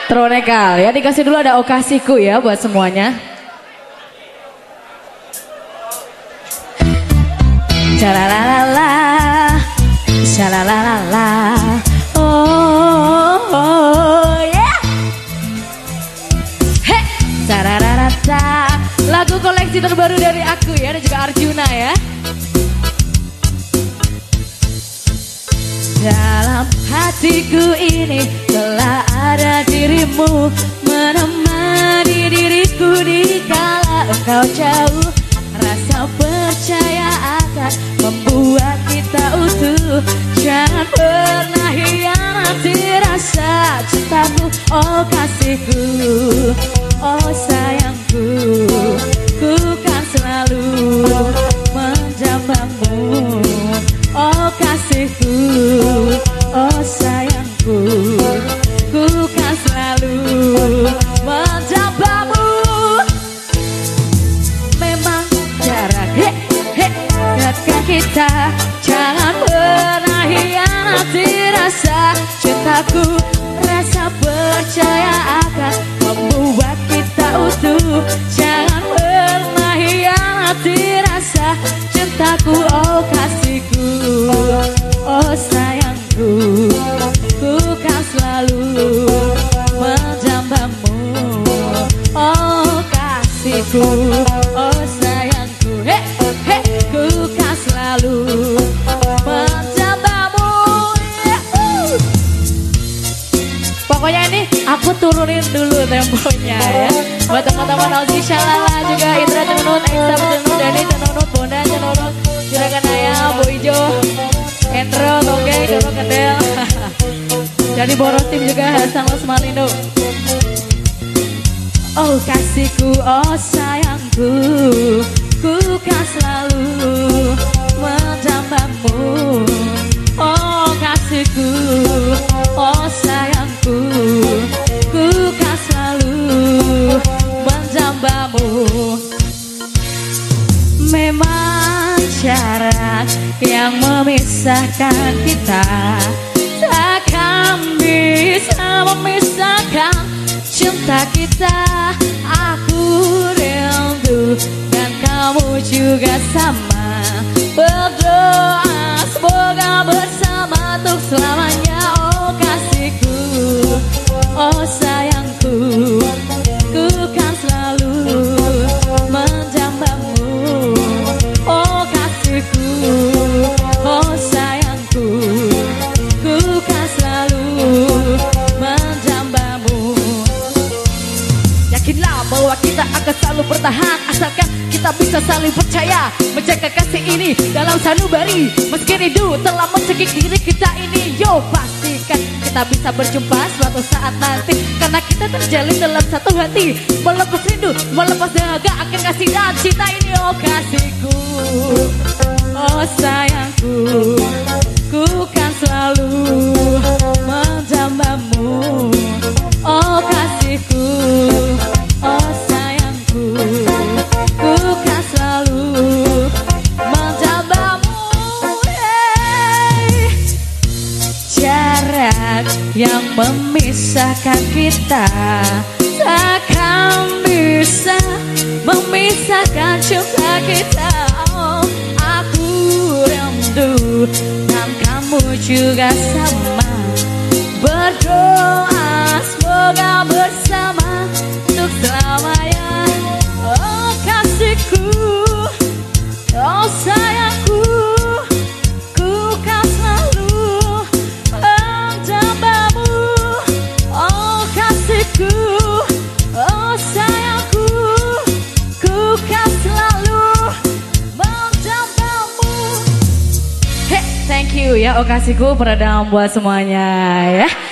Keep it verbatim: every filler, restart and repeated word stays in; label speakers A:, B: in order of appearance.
A: Tronekal ya, dikasih dulu ada okasiku ya buat semuanya. Shalalala, shalalala, oh, oh yeah. He, tarararata, lagu koleksi terbaru dari aku ya, dan juga Arjuna ya. Dalam hatiku ini telah ada dirimu, menemani diriku di kala engkau jauh. Rasa percaya akan membuat kita utuh. Jangan pernah hianati rasa cintamu, oh kasihku, oh sayangku. Ku kan selalu menjambamu, oh kasihku, oh sayangku. Ku kan selalu menjambamu. Memang jarak he, he, dekat kita, jangan pernah hianati rasa cintaku. Rasa percaya akan membuat kita utuh. Jangan pernah hianati rasa cintaku, oh kasihku, oh sayangku. Ku kan selalu menjambamu, oh kasihku, oh sayangku. He, he, ku kan selalu menjambamu. Yuhu. Pokoknya ini aku turunin dulu temponya ya. Buat teman-teman Ozi Shalala juga, Indra Cenunut, Eksa Cenunut, Dani Cenunut, Bonda Cenunut, Juragan Ayah, Bu Ijo, Endro, Toge, Doro Kedel. Jadi boros tim juga, Hasan Losmalindo. Oh kasihku, oh sayangku, ku kan selalu menjambamu. Oh kasihku, oh sayangku, ku kan selalu menjambamu. Memang jarak yang memisahkan kita takkan bisa memisahkan cinta kita. Aku rindu dan kamu juga sama. Berdoa semoga bersama untuk selamanya, oh kasihku, oh sayangku. Ku kan selalu menjambamu, oh kasihku, oh sayangku. Ku kan selalu menjambamu. Yakinlah bahwa kita akan selalu bertahan, asalkan kita bisa saling percaya, menjaga kasih ini dalam sanubari. Meski rindu telah mencekik diri kita ini, yo pastikan kita bisa berjumpa suatu saat nanti. Karena kita terjalin dalam satu hati, melepas rindu, melepas dahaga akan kasih dan cinta ini, oh kasihku, oh sayangku. Ku kan selalu menjambamu, oh kasihku, oh sayangku. Ku kan selalu menjambamu. Hey. Jarak yang memisahkan kita takkan bisa memisahkan cinta kita. Oh, aku rindu dan kamu juga sama. Berdoa semoga bersama untuk selamanya, oh kasihku, oh sayangku. Ku kan selalu menjambamu, oh kasihku, oh sayangku. Ku kan selalu menjambamu. Hey, thank you ya, oh kasihku, peredam buat semuanya ya.